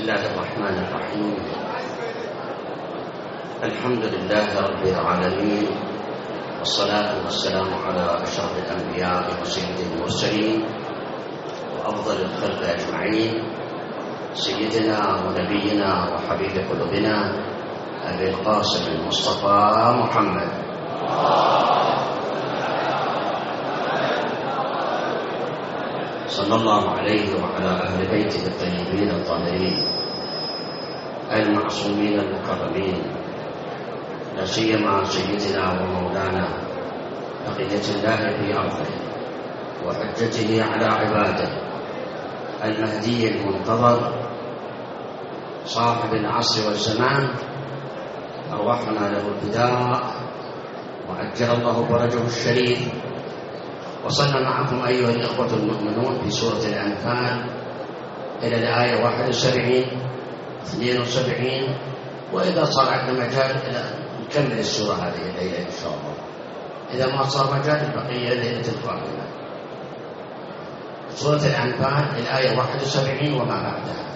الله الرحمن الرحيم. الحمد لله رب العالمين، والصلاة والسلام على أشرف الأنبياء وسيد المرسلين وأفضل الخلق أجمعين، سيدنا ونبينا وحبيب قلوبنا أبي القاسم المصطفى محمد صلى الله عليه وعلى أهل بيته الطيبين الطاهرين المعصومين المكرمين، لا سيما سيدنا ومولانا بقية الله في أرضه وحجته على عباده المهدي المنتظر صاحب العصر والزمان، أرواحنا له الفداء وعجل الله فرجه الشريف. وصلنا معكم أيها الإخوة المؤمنون في سورة الأنفال إلى الآية 71 72، وإذا صار عندنا مجال إلى نكمل السورة هذه الليلة إن شاء الله، إذا ما صار مجال البقية ليلة القادمة. سورة الأنفال الآية 71 وما بعدها.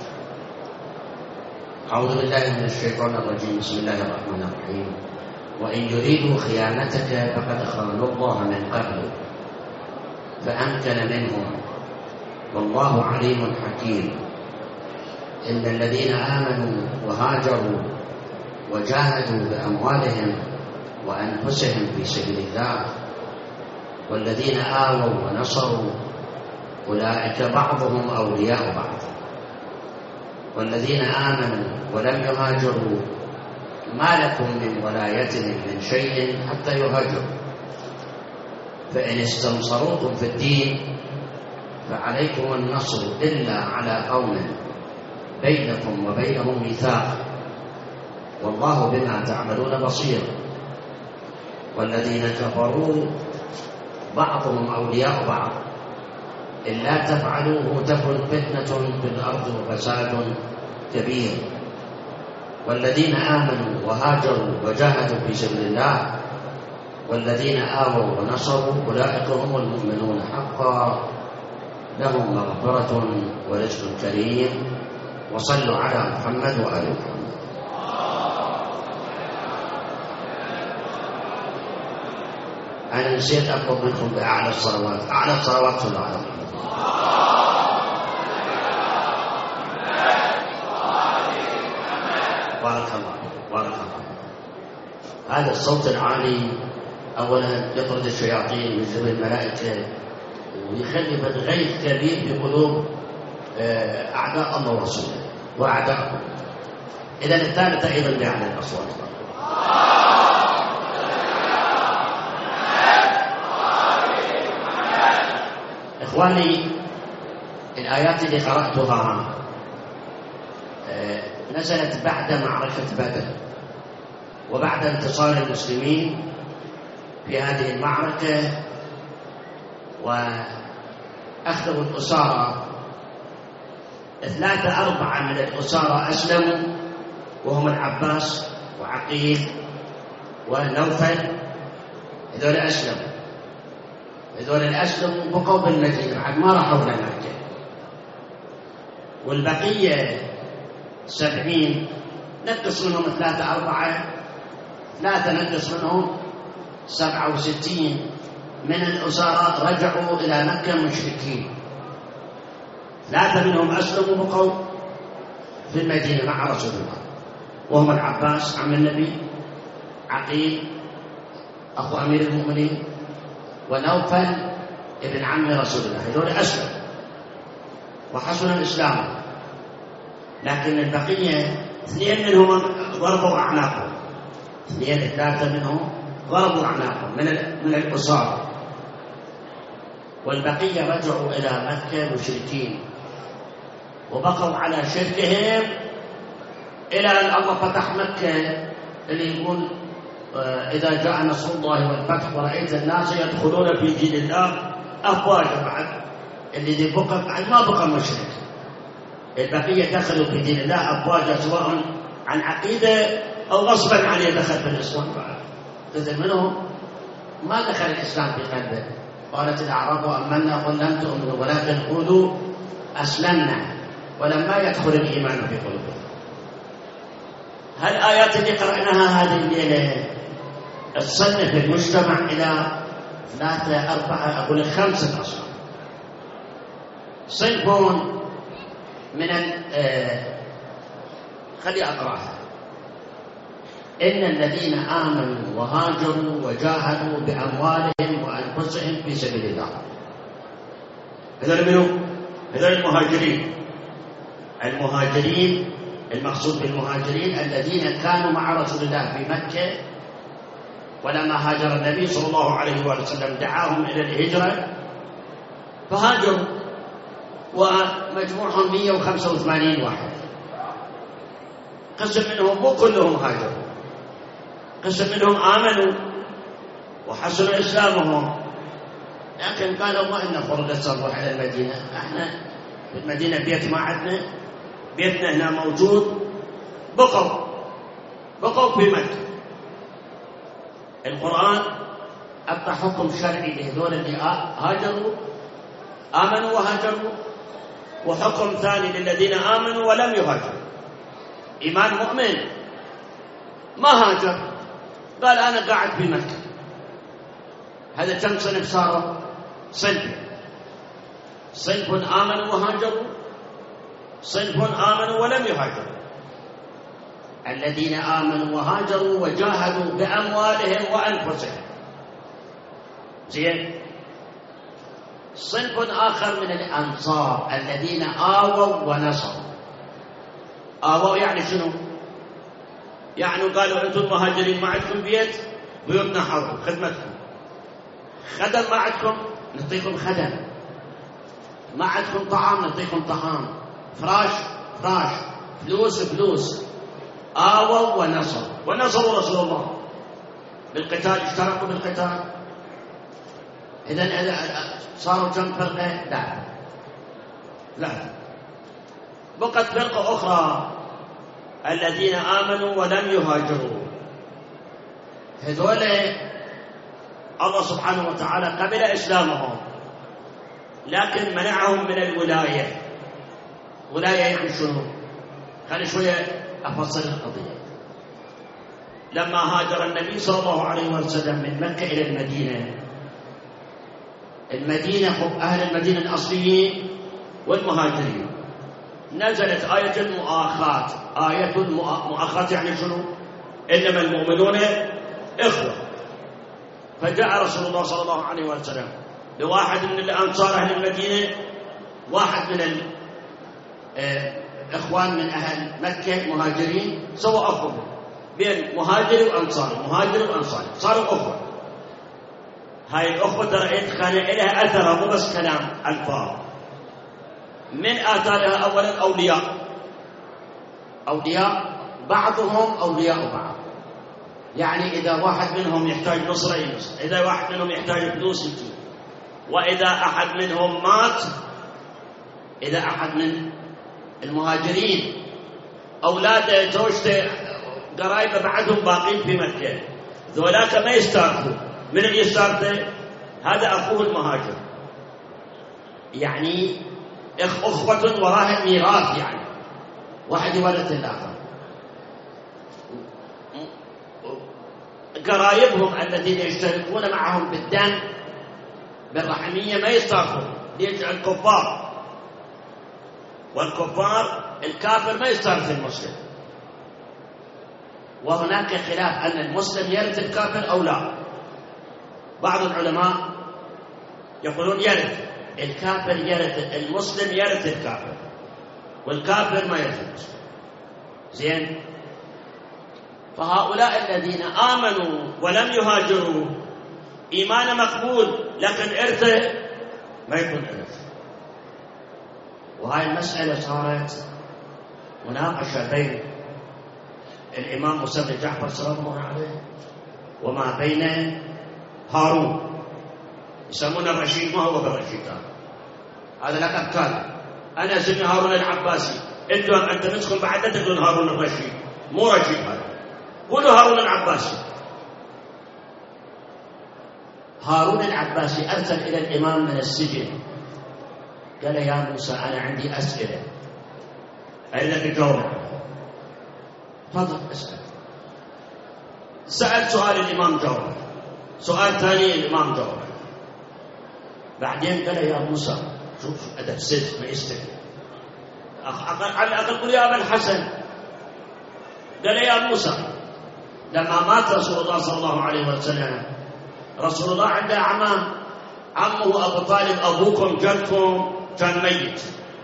أعوذ بالله من الشيطان الرجيم، بسم الله الرحمن الرحيم. وإن يريدوا خيانتك فقد خانوا الله من قبل فأمكن منهم والله عليم حكيم. إن الذين آمنوا وهاجروا وجاهدوا بأموالهم وأنفسهم في سبيل الله والذين آووا ونصروا أولئك بعضهم أولياء بعض، والذين آمنوا ولم يهاجروا ما لكم من ولايتهم من شيء حتى يهاجروا، فإن استنصروكم في الدين فعليكم النصر إلا على قوم بينكم وبينهم ميثاق والله بما تعملون بصير. والذين كفروا بعضهم أولياء بعض إلا تفعلوه تكن فتنة في الأرض وفساد كبير. والذين آمنوا وهاجروا وجاهدوا في سبيل الله والذين آووا ونصروا أولئك هم المؤمنون حقا، لهم مغفرة ورزق كريم. وصلوا على محمد وآل محمد. أنا نسيت أطلب منكم بأعلى الصلوات، أعلى الصلوات صلوا على محمد. بارك الله بارك الله. هذا الصوت العالي أولا يطرد الشياطين ويجذب الملائكة ويخلي غيث كبير في قلوب أعداء الله ورسوله وأعداءه. إذا الثالثة أيضا بأعلى الأصوات. إخواني، الآيات اللي قرأتها نزلت بعد معركة بدر وبعد انتصار المسلمين في هذه المعركة، وأخذوا الأسارى 3-4 من الأسارى أسلموا، وهم العباس وعقيل ونوفل. هذول الأسلموا بقوا بالمدينة بعد ما راحوا لمكة، والبقية 70 نقص منهم 3 نقص منهم 67 من الأسارى رجعوا إلى مكة مشركين. 3 منهم أسلموا بقوا في المدينة مع رسول الله، وهم العباس عم النبي، عقيل أخو أمير المؤمنين، ونوفل ابن عم رسول الله. هذول أسلم وحسن الإسلام، لكن البقية 2 منهم ضربوا أعناقهم، 2-3 منهم ضربوا أعناقهم من الأسارى، والبقية رجعوا إلى مكة مشركين وبقوا على شركهم إلى أن الله فتح مكة، اللي يقول إذا جاء نصر الله والفتح ورأيت الناس يدخلون في دين الله أفواجا. بعد اللي بقى بعد ما بقى مشرك، البقية دخلوا في دين الله أفواجا، سواء عن عقيدة أو غصبا عليه دخل في الإسلام. جزء منهم ما دخل الإسلام في قلبه. قالت الأعراب آمنا قل لم تؤمنوا ولكن قولوا أسلمنا ولما يدخل الإيمان في قلوبهم. هالآيات اللي قرأناها هذه الليلة تصنف المجتمع إلى 3 4 أقول 5 أصناف. صنف من خلي أقرأها: إن الذين آمنوا وهاجروا وجاهدوا بأموالهم وأنفسهم في سبيل الله. هذول منهم؟ هذول المهاجرين. المهاجرين المقصود بالمهاجرين الذين كانوا مع رسول الله في مكة، ولما هاجر النبي صلى الله عليه وسلم دعاهم إلى الهجرة فهاجروا، ومجموعهم 185 واحد. قسم منهم مو كلهم هاجروا، قسم منهم آمنوا وحسنوا إسلامهم، لكن قالوا ما لنا فرصة نروح إلى المدينة، احنا في المدينة بيت ما عندنا، بيتنا هنا موجود. بقوا في مكة. القرآن أعطى حكم شرعي لهذول اللي هاجروا، آمنوا وهاجروا، وحكم ثاني للذين آمنوا ولم يهاجروا. إيمان مؤمن ما هاجر، قال أنا قاعد في مكة. هذا كم صنف صاروا؟ صنف آمنوا وهاجروا، صنف آمنوا ولم يهاجروا. الذين آمنوا وهاجروا وجاهدوا بأموالهم وأنفسهم. زين. صنف آخر من الأنصار الذين آووا ونصروا. آووا يعني شنو؟ يعني قالوا أنتم المهاجرين ما عندكم بيت، بيوتنا حرب خدمتكم. خدم ما عندكم نعطيكم خدم، ما عندكم طعام نعطيكم طعام، فراش، فلوس. آووا ونصروا رسول الله بالقتال، اشتركوا بالقتال. إذن صاروا كم فرقة؟ لا. بقت فرقة أخرى الذين آمنوا ولم يهاجروا. هذول الله سبحانه وتعالى قبل إسلامهم، لكن منعهم من الولاية. ولاية يعني شنو؟ خلي شوية أفصل القضية. لما هاجر النبي صلى الله عليه وسلم من مكة إلى المدينة أهل المدينة الأصليين والمهاجرين، نزلت آية المؤاخاة. آية المؤاخاة يعني شنو؟ إنما المؤمنون إخوة. فجاء رسول الله صلى الله عليه وسلم لواحد من الأنصار أهل المدينة، واحد من إخوان من أهل مكة مهاجرين، سوى أخوة بين مهاجر وأنصاري، صاروا أخوة. هاي الأخوة ترى كان لها أثر، مو بس كلام ألفاظ. من آثارها أولا أولياء بعضهم أولياء بعض. يعني إذا واحد منهم يحتاج نصرة ينصر، إذا واحد منهم يحتاج فلوس يجيب، وإذا أحد منهم مات، إذا أحد من المهاجرين أولاده زوجته قرايبه بعدهم باقين في مكة، ذولاك ما يستارثوا. من اللي يستارثه؟ هذا أخوه المهاجر. يعني أخوة وراها ميراث، يعني واحد يورث الآخر. قرايبهم الذين يشتركون معهم بالدم بالرحمية ما يستارثون. ليش؟ الكفار، والكفار الكافر ما يستارث المسلم. وهناك خلاف أن المسلم يرث الكافر أو لا. بعض العلماء يقولون يرث الكافر، يرث المسلم، يرث الكافر، والكافر ما يرث المسلم. زين. فهؤلاء الذين آمنوا ولم يهاجروا إيمان مقبول، لكن إرثه ما يكون إرث. وهاي المسألة صارت مناقشة بين الإمام موسى بن جعفر سلام الله عليه وما بين هارون. يسمونه الرشيد، ما هو بالرشيد هذا لقب كان. أنا اسمي هارون العباسي، أنت نسكن بعد لا تقولون هارون الرشيد، مو رشيد هذا، قولوا هارون العباسي. هارون العباسي أرسل إلى الإمام من السجن، قال يا موسى أنا عندي أسئلة أريدك تجاوب. تفضل اسأل. سأل سؤال الإمام جاوب، سؤال ثاني الإمام جاوب. بعدين قال يا موسى، شوف أدب صدق ما يستحي، على الأقل قل يا أبا الحسن. قال يا موسى، لما مات رسول الله صلى الله عليه وسلم، رسول الله عنده أعمام، عمه أبو طالب أبوكم جدكم كان ميت،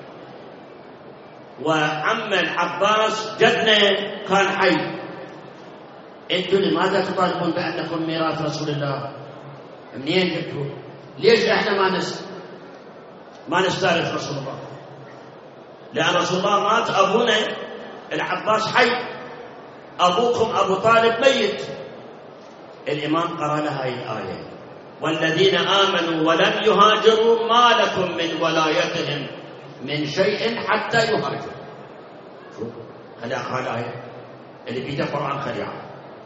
وعم العباس جدنا كان حي. انتم لماذا تطالبون بأنكم ميراث رسول الله؟ منين جبتوا؟ ليش احنا ما نستارث رسول الله؟ لأن رسول الله مات، أبونا العباس حي، أبوكم أبو طالب ميت. الإمام قرأ لها هذه الآية: والذين آمنوا ولم يهاجروا ما لكم من ولايتهم من شيء حتى يهاجروا. شوف خليها الآية اللي في القرآن خليها.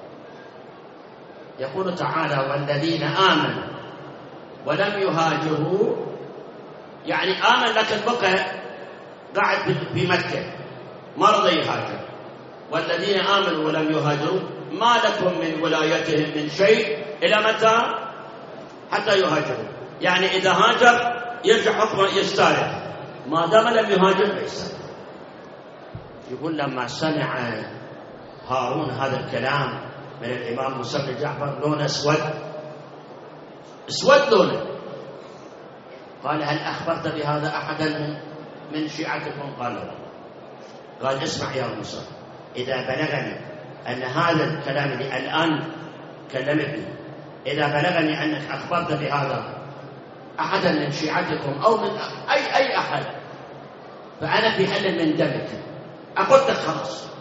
يقول تعالى: والذين آمنوا ولم يهاجروا، يعني آمن لكن بقى قاعد في مكة ما رضى يهاجر. والذين آمنوا ولم يهاجروا ما لكم من ولايتهم من شيء إلى متى؟ حتى يهاجروا. يعني إذا هاجر يرجع حكمه يستارث، ما دام لم يهاجر فيستارث. يقول لما سمع هارون هذا الكلام من الإمام موسى بن جعفر لونه اسود لونه. قال: هل أخبرت بهذا أحدا من شيعتكم؟ قال لا. قال: اسمع يا موسى، إذا بلغني أن هذا الكلام اللي الآن كلمتني، إذا بلغني أنك أخبرت بهذا أحدا من شيعتكم أو من أي أحد، فأنا في حل من دمك، أقلتك خلاص.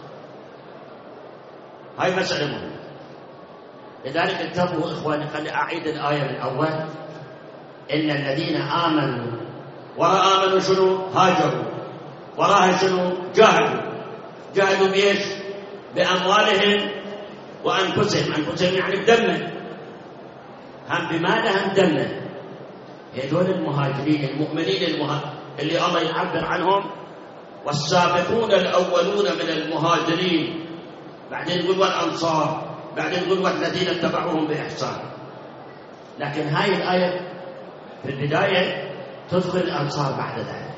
هاي مسألة مهمة. لذلك انتبهوا إخواني، خلي أعيد الآية من أول: إن الذين آمنوا، وراء آمنوا شنو؟ هاجروا، وراها شنو؟ جاهدوا بإيش؟ بأموالهم وأنفسهم. أنفسهم يعني بدمه، هم بماذا؟ هم دمه. هذول المهاجرين المؤمنين اللي الله يعبر عنهم: والسابقون الأولون من المهاجرين، بعدين يقول والأنصار، بعدين يقول والذين اتبعوهم بإحسان. لكن هاي الآية في البداية تذكر الأنصار بعد ذلك.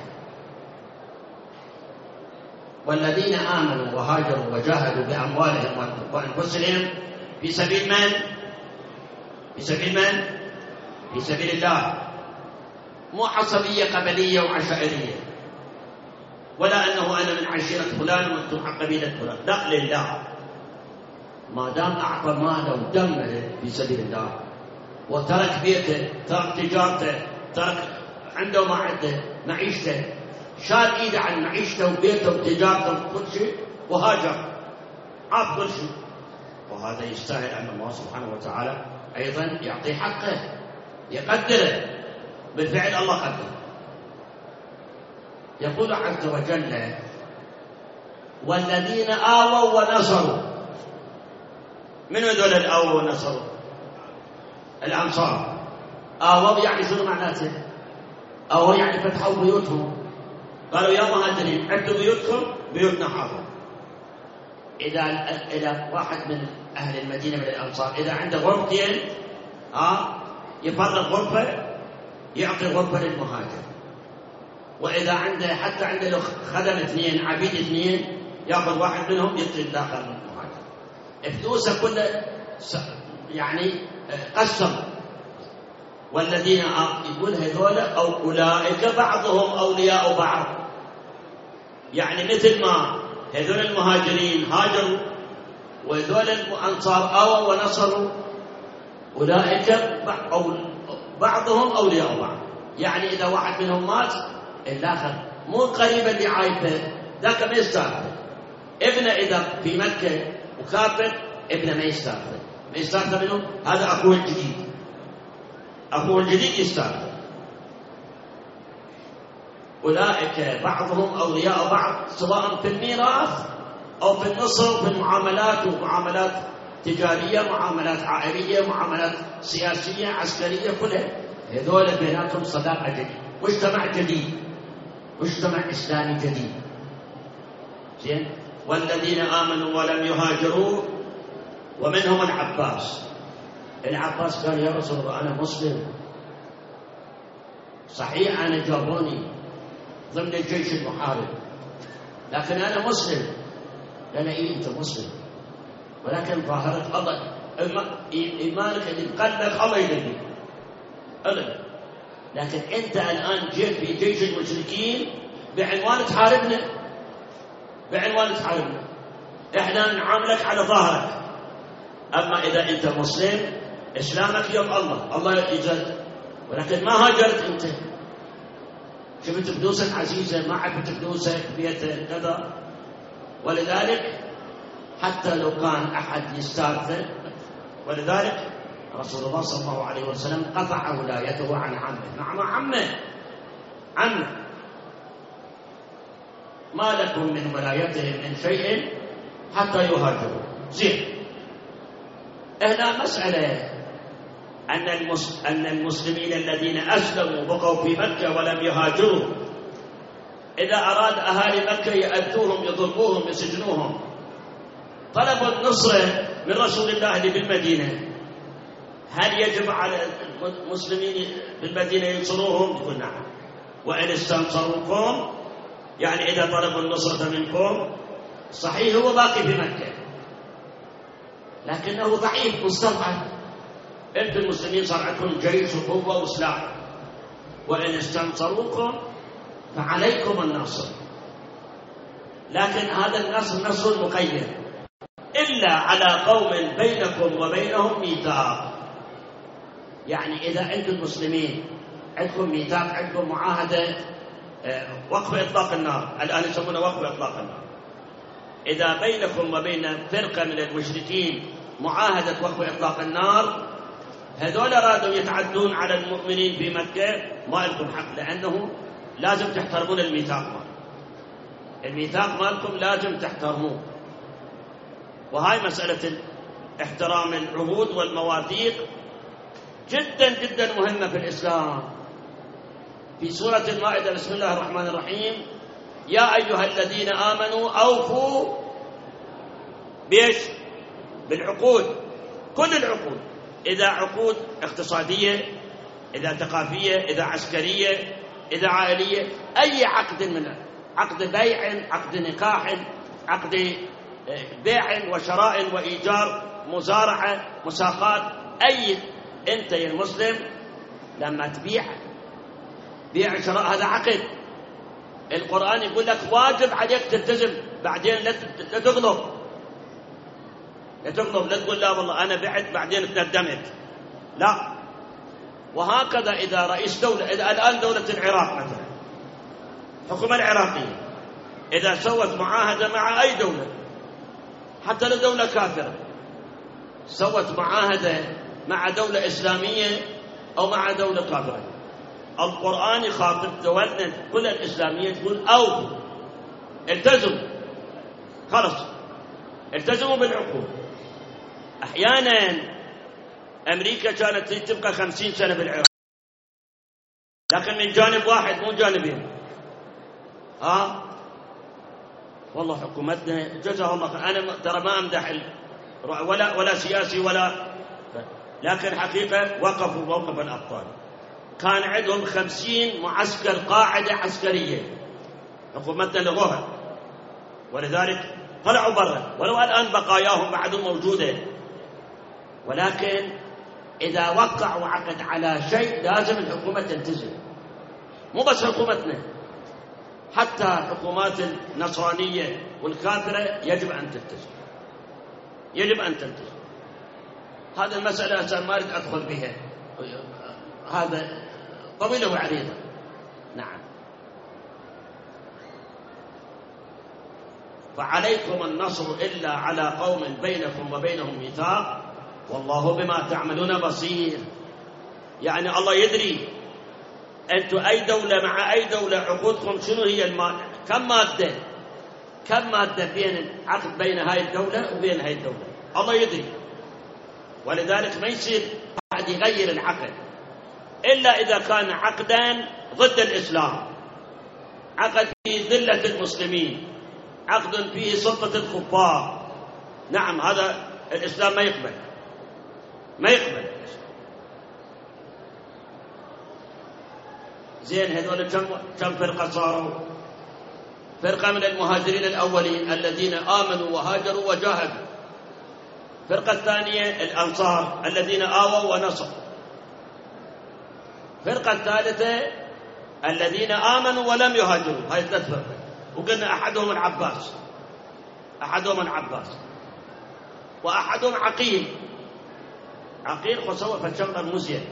والذين آمنوا وهاجروا وجاهدوا بأموالهم وأنفسهم في سبيل من؟ في سبيل من؟ في سبيل الله. مو عصبية قبلية وعشائرية، ولا أنه أنا من عشيرة فلان وأنتم عن قبيلة فلان، لا، لله. ما دام أعطى ماله ودمه في سبيل الله، وترك بيته، ترك تجارته، ترك عنده ما عنده معيشته، شال إيده عن معيشته وبيته وتجارته وكل شيء وهاجر، عاف كل شيء. وهذا يستاهل أن الله سبحانه وتعالى أيضا يعطي حقه، يقدره. بالفعل الله قدره. يقول عز وجل: والذين آووا ونصروا. من هذول الآووا ونصروا؟ الأنصار. آووا يعني شنو معناته؟ آووا يعني فتحوا بيوتهم، قالوا يا مهاجرين عدوا بيوتكم، بيوتنا حاضرة. إذا واحد من أهل المدينة من الأنصار إذا عنده غرفتين، يفرغ غرفة يعطي غرفة للمهاجر، وإذا عنده حتى عنده له خدم اثنين، عبيد اثنين، يأخذ واحد منهم يعطي الآخر للمهاجر. فلوسه كله يعني قسم. والذين يقول هذول أو أولئك بعضهم أولياء بعض، يعني مثل ما هذول المهاجرين هاجروا وهذول الأنصار آووا ونصروا، أولئك بعضهم أولياء بعض. يعني إذا واحد منهم مات الآخر مو قريبا لعائلته، ذاك ما يستأثر. ابنه إذا في مكة وكافر، ابنه ما يستأثر منه، هذا أخوه الجديد، أخوه الجديد يستأثر. أولئك بعضهم أولياء بعض، سواء في الميراث أو في النصر، في المعاملات، ومعاملات تجارية، معاملات عائلية، معاملات سياسية، عسكرية، كلها هذول بيناتهم صداقة جديد، مجتمع جديد، مجتمع إسلامي جديد. زين. والذين آمنوا ولم يهاجروا ومنهم العباس. العباس قال يا رسول الله أنا مسلم، صحيح أنا جابوني ضمن الجيش المحارب لكن أنا مسلم. قال إيه أنت مسلم ولكن ظاهرك الله إيمانك اللي بقلبك الله يدري أبدا، لكن أنت الآن جيت في جيش المشركين بعنوان تحاربنا، بعنوان تحاربنا، إحنا نعاملك على ظاهرك. أما إذا أنت مسلم إسلامك يوم الله يجزاك، ولكن ما هاجرت أنت، شفت فلوسك عزيزة ما عرفت فلوسك بيتك كذا. ولذلك حتى لو كان أحد يستاذن، ولذلك رسول الله صلى الله عليه وسلم قطع ولايته عن عمه. نعم عمه ما لكم من ولايتهم من شيء حتى يهاجروا. زين. هنا مسألة أن المسلمين الذين أسلموا بقوا في مكة ولم يهاجروا، إذا أراد أهالي مكة يأذوهم يضربوهم يسجنوهم، طلبوا النصرة من رسول الله اللي بالمدينة، هل يجب على المسلمين بالمدينة ينصروهم؟ يقول نعم. وإن استنصروكم يعني إذا طلبوا النصرة منكم، صحيح هو باقي في مكة لكنه ضعيف مستضعف، أنتم المسلمين صار عندكم جيش وقوة وسلاح، وإن استنصروكم فعليكم النصر، لكن هذا النصر نصر مقيد إلا على قوم بينكم وبينهم ميثاق. يعني إذا أنتم المسلمين عندكم ميثاق، عندكم معاهدة وقف إطلاق النار، الآن يسمونه وقف إطلاق النار، إذا بينكم وبين فرقة من المشركين معاهدة وقف إطلاق النار، هذول رادوا يتعدون على المؤمنين في مكة، ما لكم حق، لأنه لازم تحترمون الميثاق الميثاق مالكم لازم تحترموه. وهاي مسألة احترام العهود والمواثيق جدا جدا مهمة في الإسلام. في سورة المائدة بسم الله الرحمن الرحيم يا أيها الذين آمنوا أوفوا بإيش؟ بالعقود، كل العقود، إذا عقود اقتصادية، إذا ثقافية، إذا عسكرية، إذا عائلية، أي عقد من عقد بيع، عقد نكاح، عقد بيع وشراء وإيجار، مزارعة، مساقات، أي أنت يا المسلم لما تبيع بيع شراء هذا عقد. القرآن يقول لك واجب عليك تلتزم، بعدين لا تغلب، لا تقول لا والله أنا بعت بعدين تندمت، لا. وهكذا إذا رئيس دولة، إذا الآن دولة العراق مثلا، الحكومة العراقية إذا سوت معاهدة مع أي دولة، حتى لو دولة كافرة، سوت معاهدة مع دولة إسلامية أو مع دولة كافرة، القرآن يخاطب دولنا كل الإسلامية تقول أو التزموا، خلص التزموا بالعقود. أحيانا أمريكا كانت تبقى 50 سنة بالعراق، لكن من جانب واحد مو جانبين. والله حكومتنا جزاها الله خير، أنا ترى ما أمدح ولا سياسي لكن حقيقة وقفوا موقف الأبطال. كان عندهم 50 معسكر قاعدة عسكرية، حكومتنا لغوها، ولذلك طلعوا برا، ولو الآن بقاياهم بعدهم موجودة. ولكن إذا وقعوا عقد على شيء لازم الحكومة تلتزم، مو بس حكومتنا، حتى حكومات النصرانية والكافرة يجب أن تلتزم، يجب أن تلتزم. هذه المسألة ما أريد أدخل بها، هذا طويلة وعريضة. نعم. فعليكم النصر إلا على قوم بينكم وبينهم ميثاق والله بما تعملون بصير. يعني الله يدري أنتم أي دولة مع أي دولة عقودكم شنو هي كم مادة بين العقد بين هاي الدولة وبين هاي الدولة، الله يدري. ولذلك ما يصير أحد يغير العقد إلا إذا كان عقدا ضد الإسلام، عقد في ذلة المسلمين، عقد فيه سلطة الكفار. نعم، هذا الإسلام ما يقبل. زين، هذول كم فرقة صاروا؟ فرقة من المهاجرين الأولين الذين آمنوا وهاجروا وجاهدوا. فرقة الثانية الأنصار الذين آووا ونصروا. فرقة الثالثة الذين آمنوا ولم يهاجروا. هاي 3 فرق، وقلنا أحدهم العباس وأحدهم عقيل خصوة فالشمر المزين.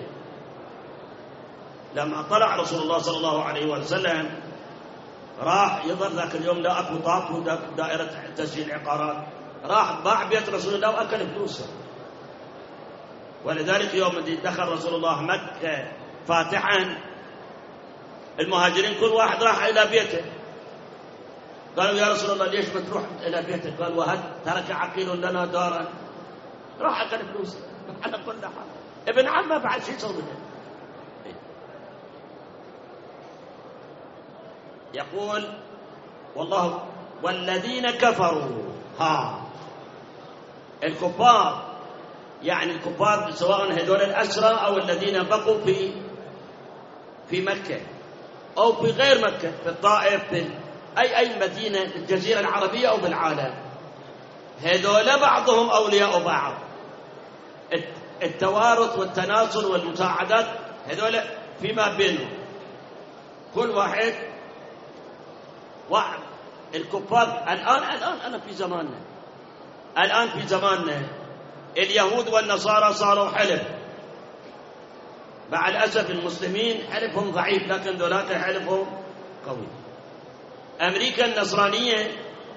لما طلع رسول الله صلى الله عليه وسلم راح يظهر ذاك اليوم لا أكو طاق ودائرة تسجيل العقارات، راح باع بيت رسول الله وأكل فلوسه. ولذلك يوم دخل رسول الله مكة فاتحا، المهاجرين كل واحد راح إلى بيته، قالوا يا رسول الله ليش ما تروح إلى بيتك؟ قال وهل ترك عقيل لنا دارا؟ راح أكل فلوسه. على كل حال ابن عمه بعد شيء يسوي له. يقول والله والذين كفروا، الكفار، يعني الكفار سواء هذول الأسرى أو الذين بقوا في مكة أو في غير مكة، في الطائف، في أي مدينة في الجزيرة العربية أو بالعالم، هذول بعضهم أولياء بعض. التوارث والتناصر والمساعدات هذول فيما بينهم، كل واحد الكفار. الآن في زماننا اليهود والنصارى صاروا حلف. مع الأسف المسلمين حلفهم ضعيف، لكن ذولاك حلفهم قوي. أمريكا النصرانية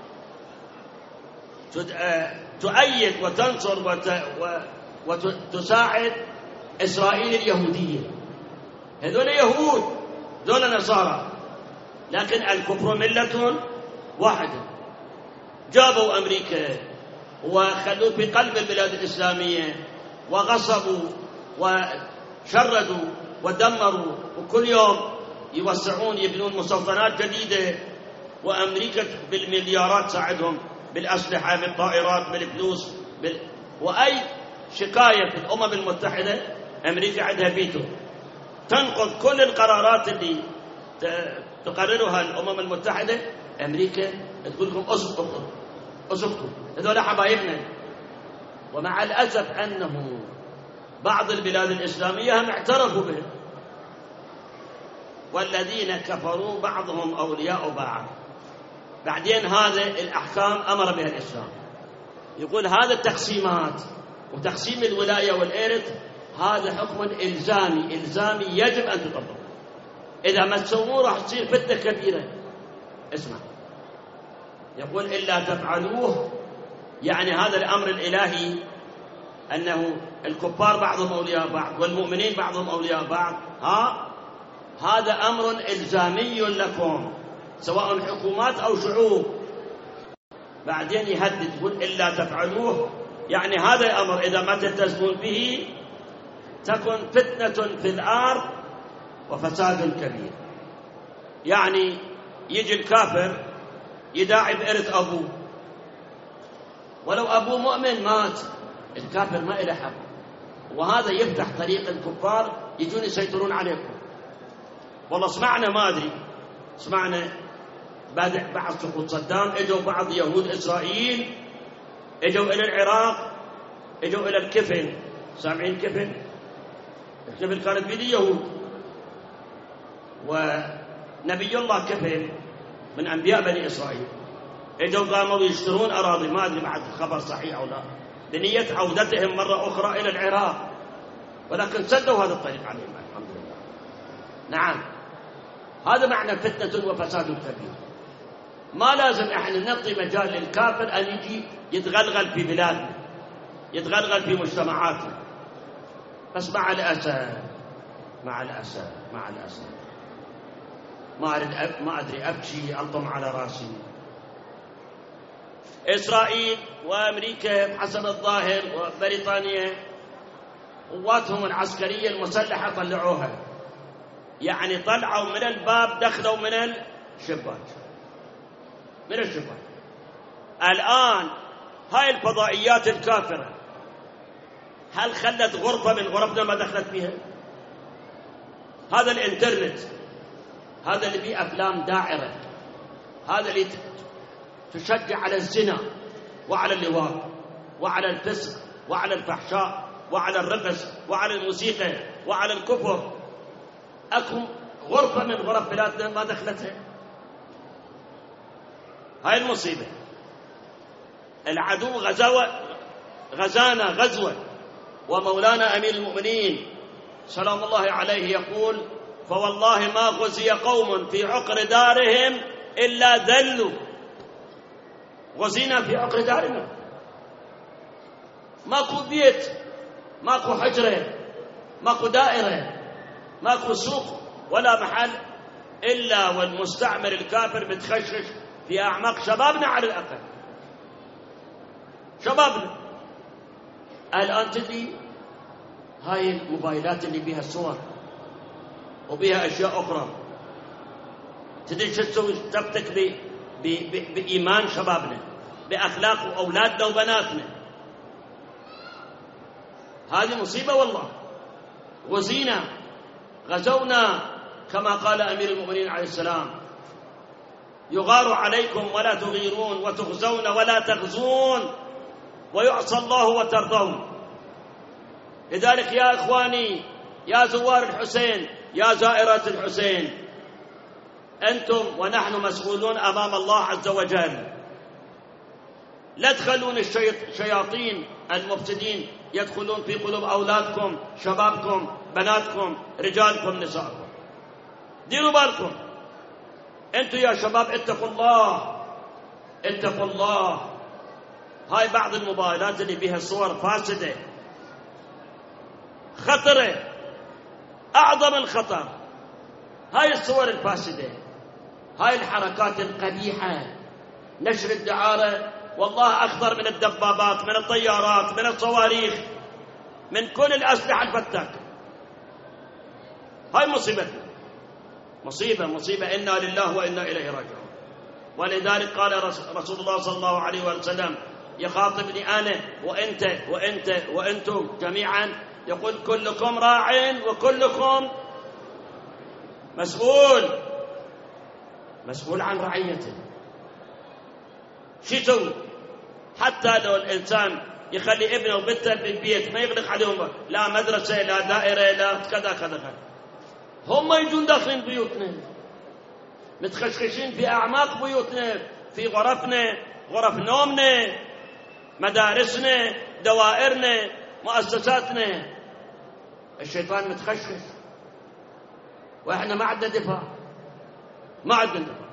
تؤيد وتنصر وتساعد إسرائيل اليهودية. هذول يهود، ذول نصارى، لكن الكفر ملة واحدة. جابوا أمريكا وخلوا في قلب البلاد الإسلامية وغصبوا وشردوا ودمروا، وكل يوم يوسعون يبنون مستوطنات جديدة، وأمريكا بالمليارات تساعدهم بالأسلحة، بالطائرات، بالفلوس، وأي شكاية في الأمم المتحدة أمريكا عندها فيتو، تنقض كل القرارات اللي تقررها الأمم المتحدة. أمريكا تقول لكم أسكتوا، هذول حبايبنا. ومع الأسف أنه بعض البلاد الإسلامية هم اعترفوا به. والذين كفروا بعضهم أولياء بعض. بعدين هذا الأحكام أمر بها الإسلام، يقول هذا التقسيمات وتقسيم الولاية والإرث هذا حكم إلزامي يجب أن تطبق. إذا ما تسووه راح تصير فتنة كبيرة. اسمع، يقول إلا تفعلوه، يعني هذا الأمر الإلهي أنه الكفار بعضهم أولياء بعض والمؤمنين بعضهم أولياء بعض، هذا أمر إلزامي لكم سواء حكومات أو شعوب. بعدين يهدد يقول إلا تفعلوه، يعني هذا الأمر إذا ما تلتزمون به تكن فتنة في الأرض وفساد كبير. يعني يجي الكافر يداعي بإرث أبوه، ولو أبوه مؤمن مات الكافر ما إله حق، وهذا يفتح طريق الكفار يجون يسيطرون عليكم. والله سمعنا، ما أدري، سمعنا بعد سقوط صدام اجوا بعض يهود إسرائيل اجوا إلى العراق، اجوا إلى الكفل. سامعين الكفل كانت بيد يهود، ونبي الله كفل من أنبياء بني إسرائيل. اجوا قاموا يشترون أراضي، ما أدري بعد الخبر صحيح أو لا، بنية عودتهم مرة أخرى إلى العراق، ولكن سدوا هذا الطريق عليهم الحمد لله. نعم، هذا معنى فتنة وفساد كبير. ما لازم احنا نعطي مجال للكافر أن يجي يتغلغل في بلادنا، يتغلغل في مجتمعاتنا. بس مع الأسف ما أدري أبكي ألطم على رأسي. إسرائيل وأمريكا حسب الظاهر وبريطانيا قواتهم العسكرية المسلحة طلعوها، يعني طلعوا من الباب، دخلوا من الشباك. الآن هاي الفضائيات الكافرة هل خلت غرفة من غرفنا ما دخلت فيها؟ هذا الإنترنت، هذا اللي فيه أفلام داعرة، هذا اللي تشجع على الزنا وعلى اللواط وعلى الفسق وعلى الفحشاء وعلى الرقص وعلى الموسيقى وعلى الكفر، أكو غرفة من غرف بلادنا ما دخلتها؟ هاي المصيبة. العدو غزانا غزوة، ومولانا أمير المؤمنين سلام الله عليه يقول: فوالله ما غزي قوم في عقر دارهم إلا ذلوا. غزينا في عقر دارنا، ماكو بيت، ماكو حجرة، ماكو دائرة، ماكو سوق ولا محل إلا والمستعمر الكافر بتخشش في أعماق شبابنا، على الأقل شبابنا. الآن تدري هاي الموبايلات اللي بيها صور وبيها أشياء أخرى، تدري شو تسوي؟ تفتك بإيمان شبابنا، بأخلاق أولادنا وبناتنا. هذه مصيبة والله. غزونا كما قال أمير المؤمنين عليه السلام: يغار عليكم ولا تغيرون، وتغزون ولا تغزون، ويعصى الله وترضون. لذلك يا إخواني، يا زوار الحسين، يا زائرات الحسين، أنتم ونحن مسؤولون أمام الله عز وجل. لا تخلون الشياطين المفسدين يدخلون في قلوب أولادكم، شبابكم، بناتكم، رجالكم، نسائكم. ديروا بالكم أنتم يا شباب، اتقوا الله، اتقوا الله. هاي بعض الموبايلات اللي بها صور فاسدة خطرة، أعظم الخطر. هاي الصور الفاسدة، هاي الحركات القبيحة، نشر الدعارة، والله أخطر من الدبابات، من الطيارات، من الصواريخ، من كل الأسلحة الفتاكة. هاي مصيبتنا، مصيبة إنا لله وإنا إليه راجعون. ولذلك قال رسول الله صلى الله عليه وسلم يخاطبني أنا وأنت وأنتم جميعا، يقول: كلكم راع وكلكم مسؤول عن رعيته. شو يسوي؟ حتى لو الإنسان يخلي ابنه وبنته بالبيت، ما يغلق عليهم لا مدرسة لا دائرة لا كذا، هم يجون داخلين بيوتنا، متخشخشين في أعماق بيوتنا، في غرفنا، غرف نومنا، مدارسنا، دوائرنا، مؤسساتنا. الشيطان متخشخش، وإحنا ما عندنا دفاع، ما عندنا دفاع.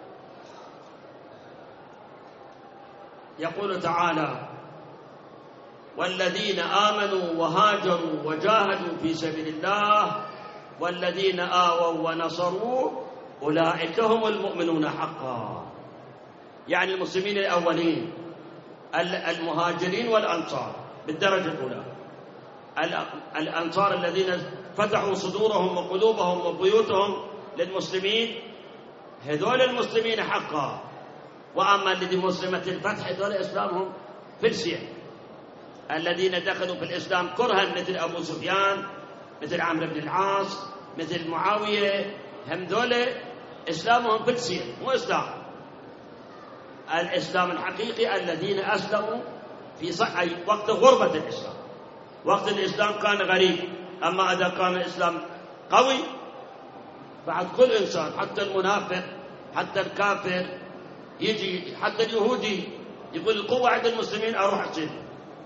يقول تعالى: والذين آمنوا وهاجروا وجاهدوا في سبيل الله والذين آووا ونصروا أولئك هم المؤمنون حقا. يعني المسلمين الأولين، المهاجرين والأنصار بالدرجة الأولى، الأنصار الذين فتحوا صدورهم وقلوبهم وبيوتهم للمسلمين، هذول المسلمين حقا. وأما الذي مسلمة الفتح، هذول إسلامهم فلسية. الذين دخلوا في الإسلام كرها، مثل أبو سفيان، مثل عمرو بن العاص، مثل معاوية، هم ذول إسلامهم فلسية، مو إسلام. الإسلام الحقيقي الذين أسلموا في وقت غربة الإسلام. وقت الإسلام كان غريب، أما إذا كان الإسلام قوي، بعد كل إنسان، حتى المنافق، حتى الكافر، يجي حتى اليهودي يقول: القوة عند المسلمين، أروح السجن.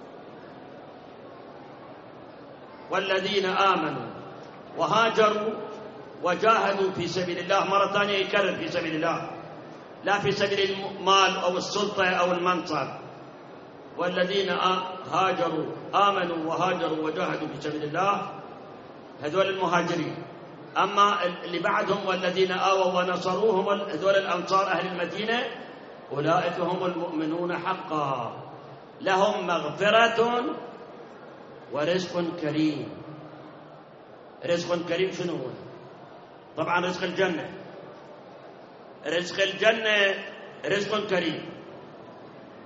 والذين آمنوا وهاجروا وجاهدوا في سبيل الله. مرة ثانية يكرر: في سبيل الله، لا في سبيل المال أو السلطة أو المنصب. والذين آمنوا وهاجروا وجاهدوا في سبيل الله، هذول المهاجرين. أما اللي بعدهم: والذين آووا ونصروهم، هذول الأنصار أهل المدينة، أولئك هم المؤمنون حقا، لهم مغفرة ورزق كريم. رزق كريم شنو هو؟ طبعا رزق الجنة. رزق الجنة رزق كريم.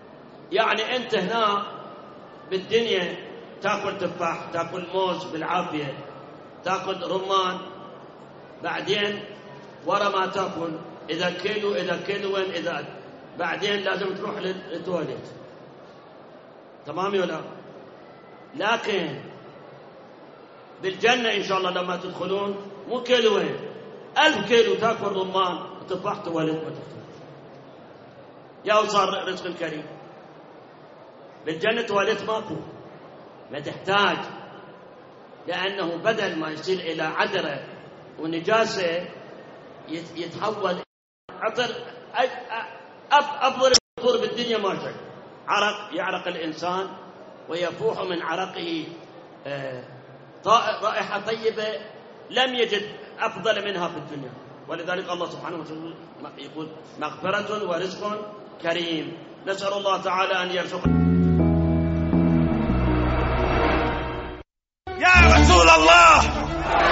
يعني أنت هنا بالدنيا تأكل تفاح، تأكل موز بالعافية، تأكل رمان، بعدين ورا ما تأكل إذا كيلوين إذا بعدين لازم تروح للتواليت. تمام ولا؟ لكن بالجنة إن شاء الله لما تدخلون مو كيلوين، 1000 كيلو تأكل رمان وتفاح تواليت ما تحتاج. يا وصار رزق كريم. بالجنة تواليت ماكو، ما تحتاج، لأنه بدل ما يصير إلى عذرة ونجاسة يتحول عطر. أفضل الفطور بالدنيا ما شك، عرق يعرق الإنسان ويفوح من عرقه رائحة طيبة لم يجد أفضل منها في الدنيا. ولذلك الله سبحانه وتعالى يقول مغفرة ورزق كريم. نسأل الله تعالى أن يرزقنا. يا رسول الله